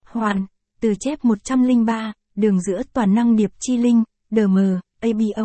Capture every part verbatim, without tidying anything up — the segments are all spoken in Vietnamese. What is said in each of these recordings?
Hoàn, từ chép một trăm lẻ ba, đường giữa toàn năng điệp chi linh, đê em, a bê o.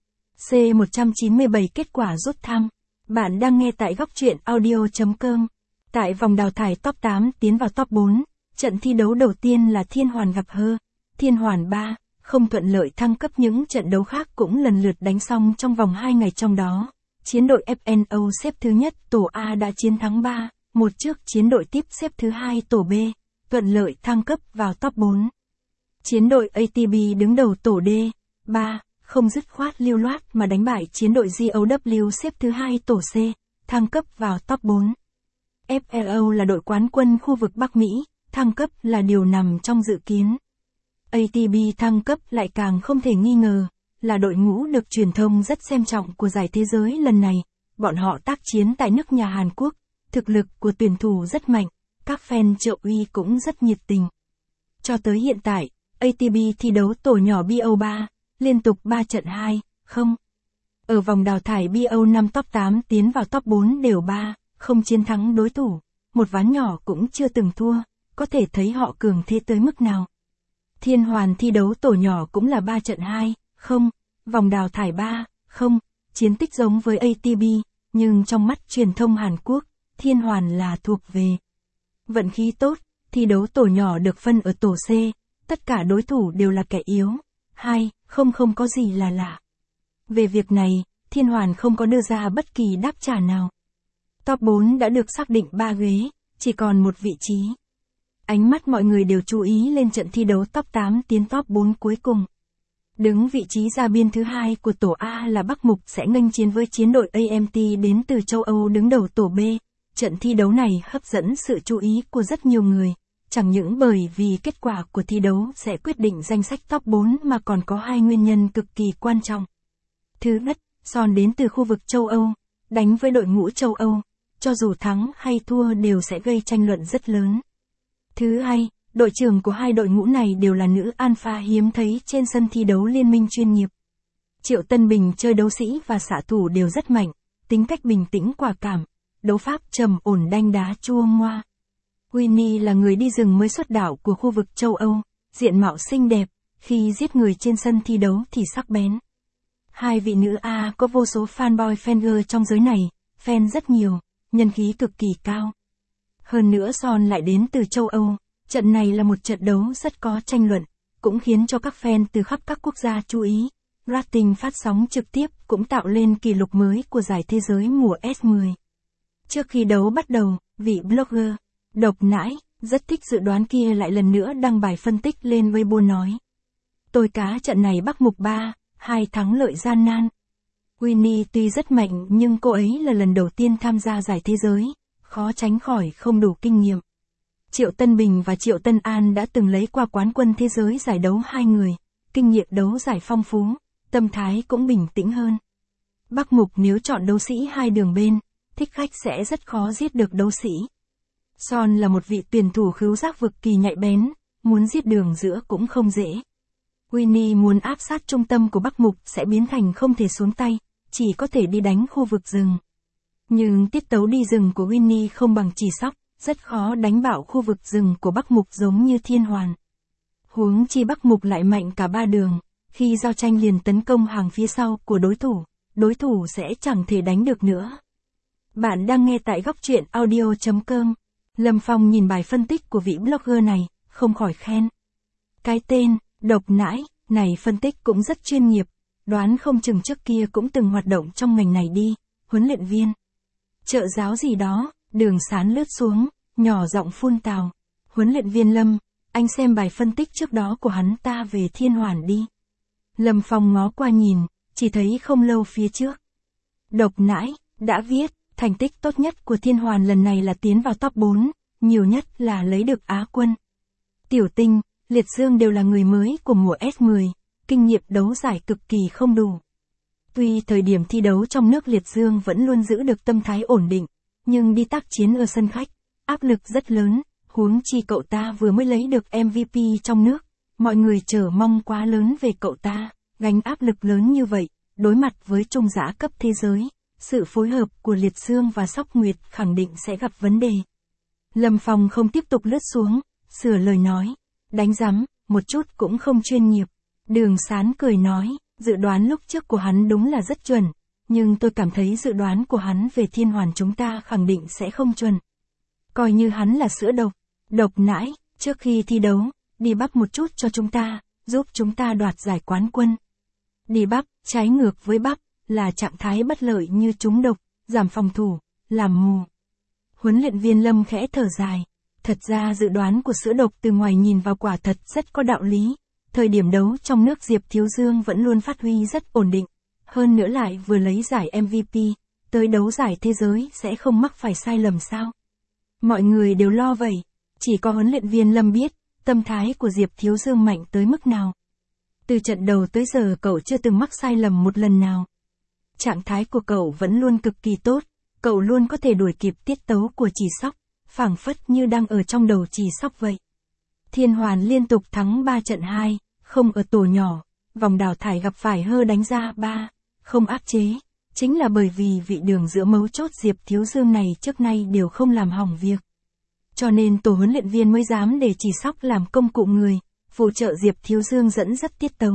C một trăm chín mươi bảy kết quả rút thăm. Bạn đang nghe tại góc truyện audio chấm com. Tại vòng đào thải top tám tiến vào top bốn, trận thi đấu đầu tiên là Thiên Hoàn gặp Hơ. Thiên Hoàn ba, không thuận lợi thăng cấp, những trận đấu khác cũng lần lượt đánh xong trong vòng hai ngày, trong đó, chiến đội ép en ô xếp thứ nhất tổ A đã chiến thắng ba một trước chiến đội tiếp xếp thứ hai tổ B, thuận lợi thăng cấp vào top bốn. Chiến đội a tê bê đứng đầu tổ D, ba, không dứt khoát lưu loát mà đánh bại chiến đội giê o vê xếp thứ hai tổ C, thăng cấp vào top bốn. ép e ô là đội quán quân khu vực Bắc Mỹ, thăng cấp là điều nằm trong dự kiến. a tê bê thăng cấp lại càng không thể nghi ngờ, là đội ngũ được truyền thông rất xem trọng của giải thế giới lần này. Bọn họ tác chiến tại nước nhà Hàn Quốc, thực lực của tuyển thủ rất mạnh, các fan trợ uy cũng rất nhiệt tình. Cho tới hiện tại, a tê bê thi đấu tổ nhỏ bê o ba, liên tục ba trận hai không. Ở vòng đào thải bê o năm top tám tiến vào top bốn đều ba không chiến thắng đối thủ, một ván nhỏ cũng chưa từng thua, có thể thấy họ cường thế tới mức nào. Thiên Hoàn thi đấu tổ nhỏ cũng là ba trận hai không, vòng đào thải ba không, chiến tích giống với a tê bê, nhưng trong mắt truyền thông Hàn Quốc, Thiên Hoàn là thuộc về vận khí tốt, thi đấu tổ nhỏ được phân ở tổ C, tất cả đối thủ đều là kẻ yếu, hai không không có gì là lạ. Về việc này, Thiên Hoàn không có đưa ra bất kỳ đáp trả nào. Top bốn đã được xác định ba ghế, chỉ còn một vị trí. Ánh mắt mọi người đều chú ý lên trận thi đấu top tám tiến top bốn cuối cùng. Đứng vị trí ra biên thứ hai của tổ A là Bắc Mục sẽ nghênh chiến với chiến đội a em tê đến từ châu Âu đứng đầu tổ B. Trận thi đấu này hấp dẫn sự chú ý của rất nhiều người, chẳng những bởi vì kết quả của thi đấu sẽ quyết định danh sách top bốn mà còn có hai nguyên nhân cực kỳ quan trọng. Thứ nhất, Son đến từ khu vực châu Âu, đánh với đội ngũ châu Âu, cho dù thắng hay thua đều sẽ gây tranh luận rất lớn. Thứ hai, đội trưởng của hai đội ngũ này đều là nữ alpha hiếm thấy trên sân thi đấu liên minh chuyên nghiệp. Triệu Tân Bình chơi đấu sĩ và xạ thủ đều rất mạnh, tính cách bình tĩnh quả cảm, đấu pháp trầm ổn đanh đá chua ngoa. Winnie là người đi rừng mới xuất đạo của khu vực châu Âu, diện mạo xinh đẹp, khi giết người trên sân thi đấu thì sắc bén. Hai vị nữ A có vô số fanboy fangirl trong giới này, fan rất nhiều, nhân khí cực kỳ cao. Hơn nữa Son lại đến từ châu Âu, trận này là một trận đấu rất có tranh luận, cũng khiến cho các fan từ khắp các quốc gia chú ý. Rating phát sóng trực tiếp cũng tạo lên kỷ lục mới của giải thế giới mùa S mười. Trước khi đấu bắt đầu, vị blogger Độc Nãi rất thích dự đoán kia lại lần nữa đăng bài phân tích lên Weibo nói: "Tôi cá trận này Bắc Mục ba hai thắng lợi gian nan. Winnie tuy rất mạnh nhưng cô ấy là lần đầu tiên tham gia giải thế giới, khó tránh khỏi không đủ kinh nghiệm." Triệu Tân Bình và Triệu Tân An đã từng lấy qua quán quân thế giới giải đấu hai người, kinh nghiệm đấu giải phong phú, tâm thái cũng bình tĩnh hơn. Bắc Mục nếu chọn đấu sĩ hai đường bên, thích khách sẽ rất khó giết được đấu sĩ. Son là một vị tuyển thủ khứu giác cực kỳ nhạy bén, muốn giết đường giữa cũng không dễ. Winnie muốn áp sát trung tâm của Bắc Mục sẽ biến thành không thể xuống tay, chỉ có thể đi đánh khu vực rừng. Nhưng tiết tấu đi rừng của Winnie không bằng chỉ sóc, rất khó đánh bạo khu vực rừng của Bắc Mục giống như Thiên Hoàn. Huống chi Bắc Mục lại mạnh cả ba đường, khi giao tranh liền tấn công hàng phía sau của đối thủ, đối thủ sẽ chẳng thể đánh được nữa. Bạn đang nghe tại góc truyện audio chấm com. Lâm Phong nhìn bài phân tích của vị blogger này, không khỏi khen. Cái tên, Độc Nãi, này phân tích cũng rất chuyên nghiệp, đoán không chừng trước kia cũng từng hoạt động trong ngành này đi, huấn luyện viên, trợ giáo gì đó. Đường Sán lướt xuống, nhỏ giọng phun tào: "Huấn luyện viên Lâm, anh xem bài phân tích trước đó của hắn ta về Thiên Hoàn đi." Lâm Phong ngó qua nhìn, chỉ thấy không lâu phía trước, Độc Nãi đã viết, thành tích tốt nhất của Thiên Hoàn lần này là tiến vào top bốn, nhiều nhất là lấy được Á quân. Tiểu Tinh, Liệt Dương đều là người mới của mùa S mười, kinh nghiệm đấu giải cực kỳ không đủ. Tuy thời điểm thi đấu trong nước Liệt Dương vẫn luôn giữ được tâm thái ổn định, nhưng đi tác chiến ở sân khách, áp lực rất lớn, huống chi cậu ta vừa mới lấy được em vê pê trong nước, mọi người chờ mong quá lớn về cậu ta, gánh áp lực lớn như vậy, đối mặt với trung giá cấp thế giới, sự phối hợp của Liệt Dương và Sóc Nguyệt khẳng định sẽ gặp vấn đề. Lâm Phong không tiếp tục lướt xuống, sửa lời nói. Đánh rắm, một chút cũng không chuyên nghiệp. Đường Sán cười nói, dự đoán lúc trước của hắn đúng là rất chuẩn, nhưng tôi cảm thấy dự đoán của hắn về Thiên Hoàn chúng ta khẳng định sẽ không chuẩn. Coi như hắn là sữa độc, độc nãi, trước khi thi đấu, đi bắp một chút cho chúng ta, giúp chúng ta đoạt giải quán quân. Đi bắp, trái ngược với bắp, là trạng thái bất lợi như trúng độc, giảm phòng thủ, làm mù. Huấn luyện viên Lâm khẽ thở dài. Thật ra dự đoán của sữa độc từ ngoài nhìn vào quả thật rất có đạo lý. Thời điểm đấu trong nước Diệp Thiếu Dương vẫn luôn phát huy rất ổn định. Hơn nữa lại vừa lấy giải em vê pê, tới đấu giải thế giới sẽ không mắc phải sai lầm sao. Mọi người đều lo vậy. Chỉ có huấn luyện viên Lâm biết, tâm thái của Diệp Thiếu Dương mạnh tới mức nào. Từ trận đầu tới giờ cậu chưa từng mắc sai lầm một lần nào. Trạng thái của cậu vẫn luôn cực kỳ tốt. Cậu luôn có thể đuổi kịp tiết tấu của Chỉ Sóc, phảng phất như đang ở trong đầu Chỉ Sóc vậy. Thiên Hoàn liên tục thắng ba trận hai, không ở tổ nhỏ, vòng đào thải gặp phải Hơ đánh ra ba, không áp chế. Chính là bởi vì vị đường giữa mấu chốt Diệp Thiếu Dương này trước nay đều không làm hỏng việc. Cho nên tổ huấn luyện viên mới dám để Chỉ Sóc làm công cụ người, phụ trợ Diệp Thiếu Dương dẫn dắt tiết tấu.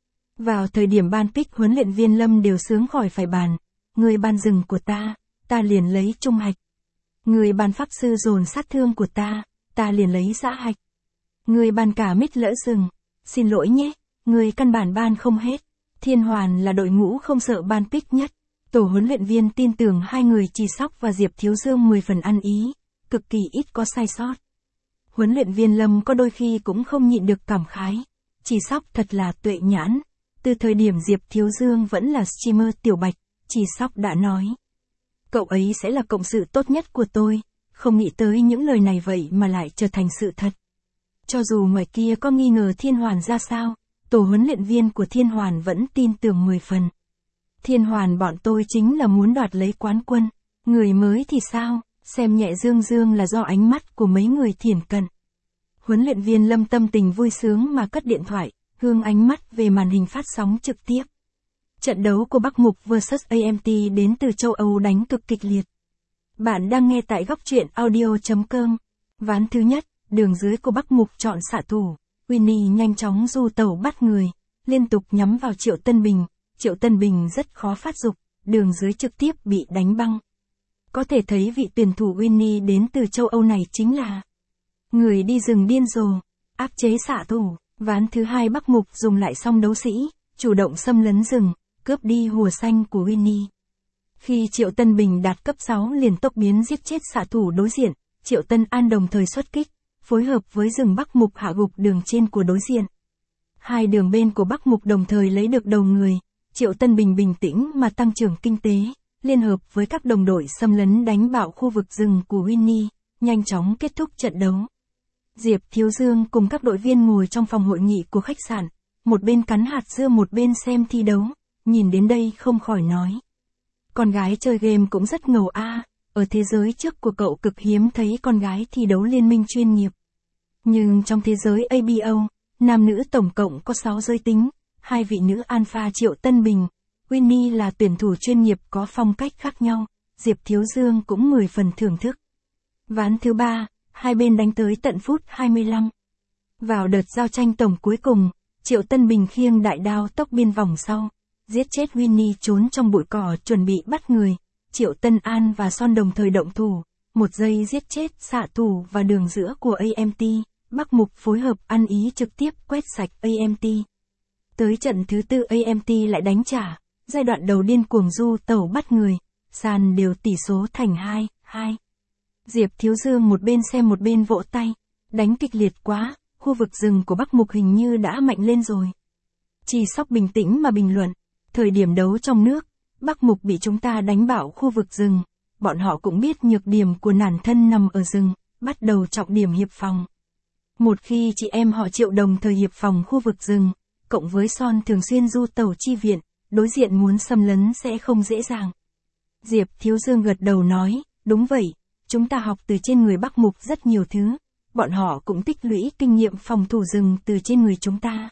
Vào thời điểm ban pick huấn luyện viên Lâm đều sướng khỏi phải bàn, người ban rừng của ta, ta liền lấy trung hạch. Người ban pháp sư dồn sát thương của ta, ta liền lấy dã hạch. Người ban cả mít lỡ rừng, xin lỗi nhé, người căn bản ban không hết. Thiên Hoàn là đội ngũ không sợ ban pick nhất. Tổ huấn luyện viên tin tưởng hai người Chỉ Sóc và Diệp Thiếu Dương mười phần ăn ý, cực kỳ ít có sai sót. Huấn luyện viên Lâm có đôi khi cũng không nhịn được cảm khái. Chỉ Sóc thật là tuệ nhãn. Từ thời điểm Diệp Thiếu Dương vẫn là streamer tiểu bạch, Chỉ Sóc đã nói. Cậu ấy sẽ là cộng sự tốt nhất của tôi, không nghĩ tới những lời này vậy mà lại trở thành sự thật. Cho dù ngoài kia có nghi ngờ Thiên Hoàn ra sao, tổ huấn luyện viên của Thiên Hoàn vẫn tin tưởng mười phần. Thiên Hoàn bọn tôi chính là muốn đoạt lấy quán quân, người mới thì sao, xem nhẹ Dương Dương là do ánh mắt của mấy người thiển cận. Huấn luyện viên Lâm tâm tình vui sướng mà cất điện thoại, hướng ánh mắt về màn hình phát sóng trực tiếp. Trận đấu của Bắc Mục versus a em tê đến từ châu Âu đánh cực kịch liệt. Bạn đang nghe tại góc truyện audio chấm com. Ván thứ nhất, đường dưới của Bắc Mục chọn xạ thủ. Winnie nhanh chóng du tẩu bắt người, liên tục nhắm vào Triệu Tân Bình. Triệu Tân Bình rất khó phát dục, đường dưới trực tiếp bị đánh băng. Có thể thấy vị tuyển thủ Winnie đến từ châu Âu này chính là người đi rừng điên rồ, áp chế xạ thủ. Ván thứ hai Bắc Mục dùng lại song đấu sĩ, chủ động xâm lấn rừng, cướp đi hùa xanh của Winnie. Khi Triệu Tân Bình đạt cấp sáu liền tốc biến giết chết xạ thủ đối diện, Triệu Tân An đồng thời xuất kích, phối hợp với rừng Bắc Mục hạ gục đường trên của đối diện. Hai đường bên của Bắc Mục đồng thời lấy được đầu người, Triệu Tân Bình bình tĩnh mà tăng trưởng kinh tế, liên hợp với các đồng đội xâm lấn đánh bạo khu vực rừng của Winnie, nhanh chóng kết thúc trận đấu. Diệp Thiếu Dương cùng các đội viên ngồi trong phòng hội nghị của khách sạn, một bên cắn hạt dưa một bên xem thi đấu, nhìn đến đây không khỏi nói. Con gái chơi game cũng rất ngầu a, ở thế giới trước của cậu cực hiếm thấy con gái thi đấu liên minh chuyên nghiệp. Nhưng trong thế giới a bê o, nam nữ tổng cộng có sáu giới tính, hai vị nữ alpha Triệu Tân Bình, Winnie là tuyển thủ chuyên nghiệp có phong cách khác nhau, Diệp Thiếu Dương cũng mười phần thưởng thức. Ván thứ ba, hai bên đánh tới tận phút hai mươi lăm. Vào đợt giao tranh tổng cuối cùng, Triệu Tân Bình khiêng đại đao tốc biên vòng sau, giết chết Winnie trốn trong bụi cỏ chuẩn bị bắt người. Triệu Tân An và Son đồng thời động thủ, một giây giết chết xạ thủ và đường giữa của a em tê, Bắc Mục phối hợp ăn ý trực tiếp quét sạch a em tê. Tới trận thứ tư a em tê lại đánh trả, giai đoạn đầu điên cuồng du tẩu bắt người, sàn đều tỷ số thành hai hai. Diệp Thiếu Dương một bên xem một bên vỗ tay, đánh kịch liệt quá, khu vực rừng của Bắc Mục hình như đã mạnh lên rồi. Chỉ Sóc bình tĩnh mà bình luận, thời điểm đấu trong nước, Bắc Mục bị chúng ta đánh bạo khu vực rừng, bọn họ cũng biết nhược điểm của nản thân nằm ở rừng, bắt đầu trọng điểm hiệp phòng. Một khi chị em họ Triệu đồng thời hiệp phòng khu vực rừng, cộng với Son thường xuyên du tẩu chi viện, đối diện muốn xâm lấn sẽ không dễ dàng. Diệp Thiếu Dương gật đầu nói, đúng vậy, chúng ta học từ trên người Bắc Mục rất nhiều thứ, bọn họ cũng tích lũy kinh nghiệm phòng thủ rừng từ trên người chúng ta.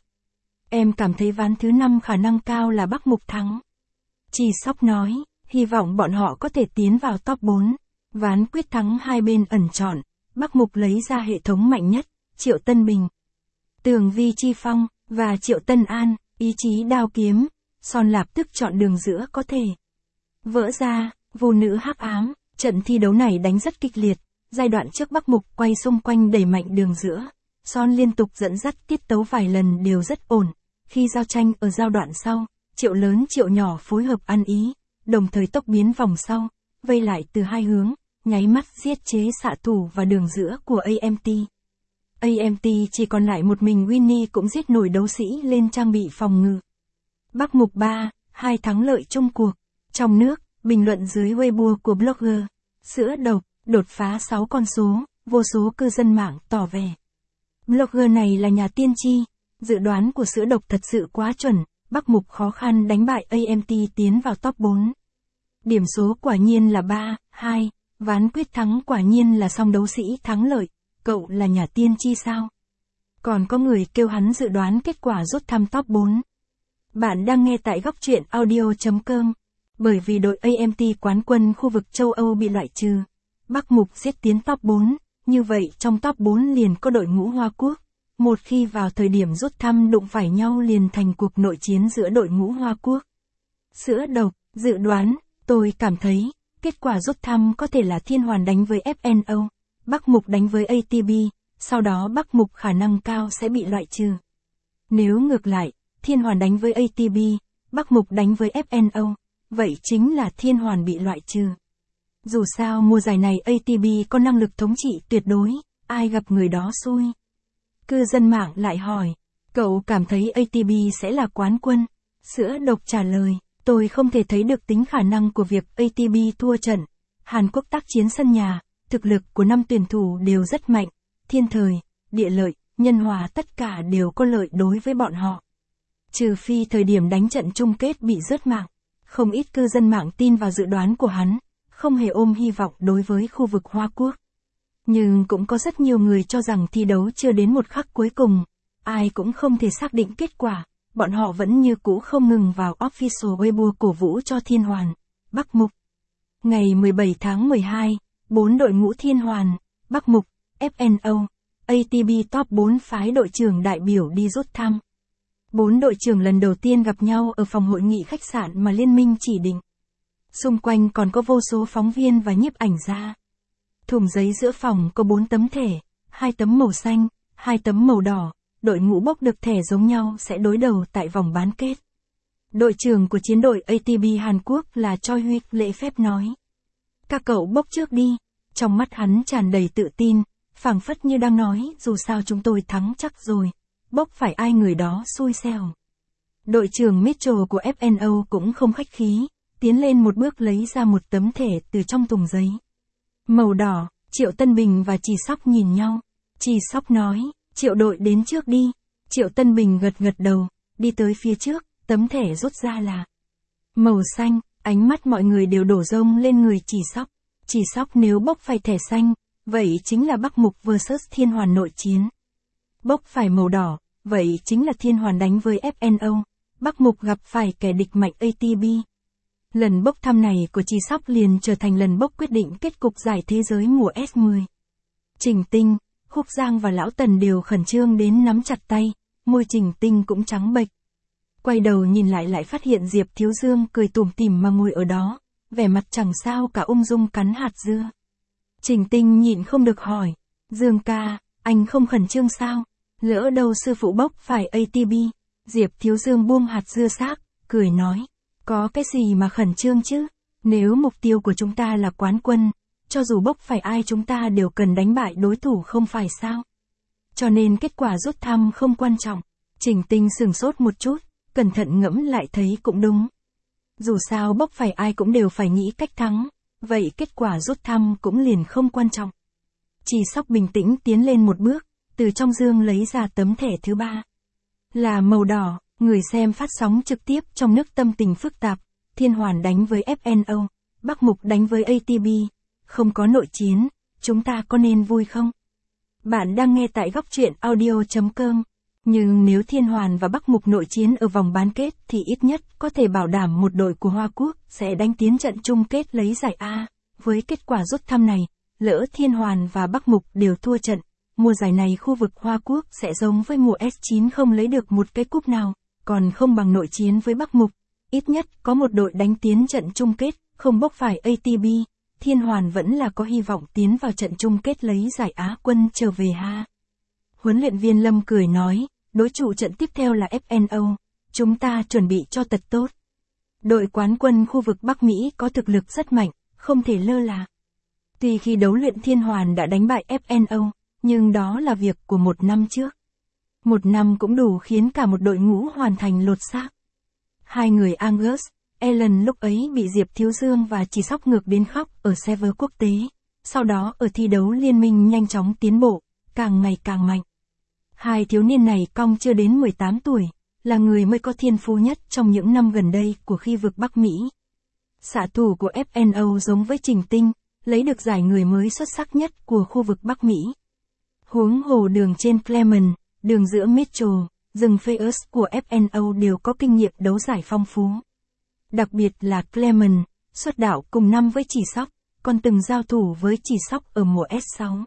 Em cảm thấy ván thứ năm khả năng cao là Bắc Mục thắng. Chỉ Sóc nói, hy vọng bọn họ có thể tiến vào top bốn. Ván quyết thắng hai bên ẩn chọn, Bắc Mục lấy ra hệ thống mạnh nhất, Triệu Tân Bình, Tường Vi Chi Phong, và Triệu Tân An, ý chí đao kiếm, Son lập tức chọn đường giữa có thể. Vỡ ra, vô nữ hắc ám, trận thi đấu này đánh rất kịch liệt, giai đoạn trước Bắc Mục quay xung quanh đẩy mạnh đường giữa, Son liên tục dẫn dắt tiết tấu vài lần đều rất ổn, khi giao tranh ở giao đoạn sau, Triệu lớn Triệu nhỏ phối hợp ăn ý, đồng thời tốc biến vòng sau, vây lại từ hai hướng, nháy mắt giết chế xạ thủ và đường giữa của a em tê. a em tê chỉ còn lại một mình Winnie cũng giết nổi đấu sĩ lên trang bị phòng ngự. Bắc Mục ba, hai thắng lợi chung cuộc. Trong nước, bình luận dưới Weibo của blogger, sữa độc, đột phá sáu con số, vô số cư dân mạng tỏ vẻ. Blogger này là nhà tiên tri, dự đoán của sữa độc thật sự quá chuẩn, Bắc Mục khó khăn đánh bại a em tê tiến vào top bốn. Điểm số quả nhiên là ba, hai, ván quyết thắng quả nhiên là song đấu sĩ thắng lợi, cậu là nhà tiên tri sao? Còn có người kêu hắn dự đoán kết quả rút thăm top bốn. Bạn đang nghe tại góc truyện audio chấm com. Bởi vì đội a em tê quán quân khu vực châu Âu bị loại trừ, Bắc Mục giết tiến top bốn, như vậy trong top bốn liền có đội ngũ Hoa Quốc. Một khi vào thời điểm rút thăm đụng phải nhau liền thành cuộc nội chiến giữa đội ngũ Hoa Quốc. Sữa độc, dự đoán, tôi cảm thấy, kết quả rút thăm có thể là Thiên Hoàn đánh với ép en ô, Bắc Mục đánh với a tê bê, sau đó Bắc Mục khả năng cao sẽ bị loại trừ. Nếu ngược lại, Thiên Hoàn đánh với a tê bê, Bắc Mục đánh với ép en ô, vậy chính là Thiên Hoàn bị loại trừ. Dù sao mùa giải này a tê bê có năng lực thống trị tuyệt đối, ai gặp người đó xui. Cư dân mạng lại hỏi, cậu cảm thấy a tê bê sẽ là quán quân? Sữa độc trả lời, tôi không thể thấy được tính khả năng của việc a tê bê thua trận. Hàn Quốc tác chiến sân nhà, thực lực của năm tuyển thủ đều rất mạnh, thiên thời, địa lợi, nhân hòa tất cả đều có lợi đối với bọn họ. Trừ phi thời điểm đánh trận chung kết bị rớt mạng, không ít cư dân mạng tin vào dự đoán của hắn, không hề ôm hy vọng đối với khu vực Hoa Quốc. Nhưng cũng có rất nhiều người cho rằng thi đấu chưa đến một khắc cuối cùng, ai cũng không thể xác định kết quả, bọn họ vẫn như cũ không ngừng vào official Weibo cổ vũ cho Thiên Hoàn, Bắc Mục. Ngày mười bảy tháng mười hai, bốn đội ngũ Thiên Hoàn, Bắc Mục, ép en ô, a tê bê top bốn phái đội trưởng đại biểu đi rút thăm. Bốn đội trưởng lần đầu tiên gặp nhau ở phòng hội nghị khách sạn mà liên minh chỉ định. Xung quanh còn có vô số phóng viên và nhiếp ảnh gia. Thùng giấy giữa phòng có bốn tấm thẻ, hai tấm màu xanh, hai tấm màu đỏ, đội ngũ bốc được thẻ giống nhau sẽ đối đầu tại vòng bán kết. Đội trưởng của chiến đội a tê bê Hàn Quốc là Choi Huy lễ phép nói. Các cậu bốc trước đi, trong mắt hắn tràn đầy tự tin, phảng phất như đang nói dù sao chúng tôi thắng chắc rồi, bốc phải ai người đó xui xẻo. Đội trưởng Mitchell của ép en ô cũng không khách khí, tiến lên một bước lấy ra một tấm thẻ từ trong thùng giấy. Màu đỏ, Triệu Tân Bình và Trì Sóc nhìn nhau. Trì Sóc nói, Triệu đội đến trước đi. Triệu Tân Bình gật gật đầu, đi tới phía trước, tấm thẻ rút ra là màu xanh, ánh mắt mọi người đều đổ rông lên người Trì Sóc. Trì Sóc nếu bốc phải thẻ xanh, vậy chính là Bắc Mục versus Thiên Hoàn nội chiến. Bốc phải màu đỏ, vậy chính là Thiên Hoàn đánh với ép en ô, Bắc Mục gặp phải kẻ địch mạnh a tê bê. Lần bốc thăm này của Trì Sóc liền trở thành lần bốc quyết định kết cục giải thế giới mùa ét mười. Trình Tinh, Khúc Giang và Lão Tần đều khẩn trương đến nắm chặt tay, môi Trình Tinh cũng trắng bệch. Quay đầu nhìn lại lại phát hiện Diệp Thiếu Dương cười tủm tỉm mà ngồi ở đó, vẻ mặt chẳng sao cả ung dung cắn hạt dưa. Trình Tinh nhịn không được hỏi, Dương ca, anh không khẩn trương sao? Lỡ đâu sư phụ bốc phải a tê bê. Diệp Thiếu Dương buông hạt dưa xác, cười nói, có cái gì mà khẩn trương chứ? Nếu mục tiêu của chúng ta là quán quân, cho dù bốc phải ai chúng ta đều cần đánh bại đối thủ không phải sao? Cho nên kết quả rút thăm không quan trọng. Trình Tinh sửng sốt một chút, cẩn thận ngẫm lại thấy cũng đúng. Dù sao bốc phải ai cũng đều phải nghĩ cách thắng, vậy kết quả rút thăm cũng liền không quan trọng. Trì Sóc bình tĩnh tiến lên một bước, từ trong dương lấy ra tấm thẻ thứ ba. Là màu đỏ, người xem phát sóng trực tiếp trong nước tâm tình phức tạp, Thiên Hoàn đánh với ép en ô, Bắc Mục đánh với a tê bê, không có nội chiến, chúng ta có nên vui không? Bạn đang nghe tại góc truyện audio chấm com. Nhưng nếu Thiên Hoàn và Bắc Mục nội chiến ở vòng bán kết thì ít nhất có thể bảo đảm một đội của Hoa Quốc sẽ đánh tiến trận chung kết lấy giải A. Với kết quả rút thăm này, lỡ Thiên Hoàn và Bắc Mục đều thua trận, mùa giải này khu vực Hoa Quốc sẽ giống với mùa S chín không lấy được một cái cúp nào, còn không bằng nội chiến với Bắc Mục. Ít nhất có một đội đánh tiến trận chung kết, không bốc phải a tê bê, Thiên Hoàn vẫn là có hy vọng tiến vào trận chung kết lấy giải Á quân trở về ha. Huấn luyện viên Lâm cười nói, đối trụ trận tiếp theo là ép en ô, chúng ta chuẩn bị cho thật tốt. Đội quán quân khu vực Bắc Mỹ có thực lực rất mạnh, không thể lơ là. Tuy khi đấu luyện Thiên Hoàn đã đánh bại ép en ô, nhưng đó là việc của một năm trước. Một năm cũng đủ khiến cả một đội ngũ hoàn thành lột xác. Hai người Angus, Allen lúc ấy bị Diệp Thiếu Dương và Chỉ Sóc ngược đến khóc ở server quốc tế. Sau đó ở thi đấu liên minh nhanh chóng tiến bộ, càng ngày càng mạnh. Hai thiếu niên này cong chưa đến mười tám tuổi, là người mới có thiên phú nhất trong những năm gần đây của khu vực Bắc Mỹ. Xạ thủ của ép en ô giống với Trình Tinh, lấy được giải người mới xuất sắc nhất của khu vực Bắc Mỹ. Huống hồ đường trên Clement, đường giữa Mitchell, rừng Fayus của ép en ô đều có kinh nghiệm đấu giải phong phú. Đặc biệt là Clement, xuất đạo cùng năm với Chỉ Sóc, còn từng giao thủ với Chỉ Sóc ở mùa S sáu.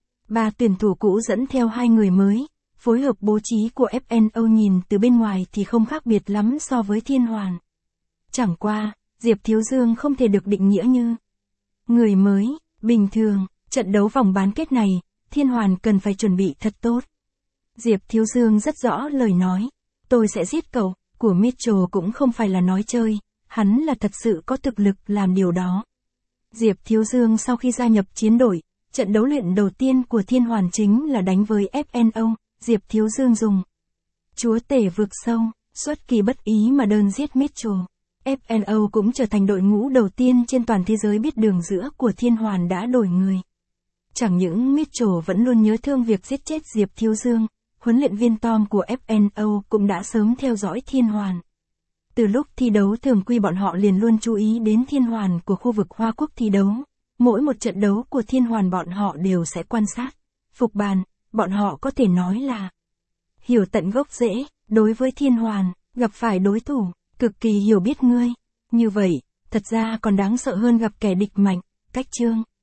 Ba tuyển thủ cũ dẫn theo hai người mới, phối hợp bố trí của ép en ô nhìn từ bên ngoài thì không khác biệt lắm so với Thiên Hoàn. Chẳng qua, Diệp Thiếu Dương không thể được định nghĩa như người mới, bình thường, trận đấu vòng bán kết này, Thiên Hoàn cần phải chuẩn bị thật tốt. Diệp Thiếu Dương rất rõ lời nói, tôi sẽ giết cậu, của Mitchell cũng không phải là nói chơi, hắn là thật sự có thực lực làm điều đó. Diệp Thiếu Dương sau khi gia nhập chiến đội, trận đấu luyện đầu tiên của Thiên Hoàn chính là đánh với ép en ô, Diệp Thiếu Dương dùng chúa tể vực sâu, xuất kỳ bất ý mà đơn giết Mitchell. ép en ô cũng trở thành đội ngũ đầu tiên trên toàn thế giới biết đường giữa của Thiên Hoàn đã đổi người. Chẳng những Mitchell vẫn luôn nhớ thương việc giết chết Diệp Thiếu Dương, huấn luyện viên Tom của ép en ô cũng đã sớm theo dõi Thiên Hoàn. Từ lúc thi đấu thường quy bọn họ liền luôn chú ý đến Thiên Hoàn của khu vực Hoa Quốc thi đấu. Mỗi một trận đấu của Thiên Hoàn bọn họ đều sẽ quan sát, phục bàn, bọn họ có thể nói là hiểu tận gốc rễ, đối với Thiên Hoàn, gặp phải đối thủ, cực kỳ hiểu biết ngươi. Như vậy, thật ra còn đáng sợ hơn gặp kẻ địch mạnh, cách chương.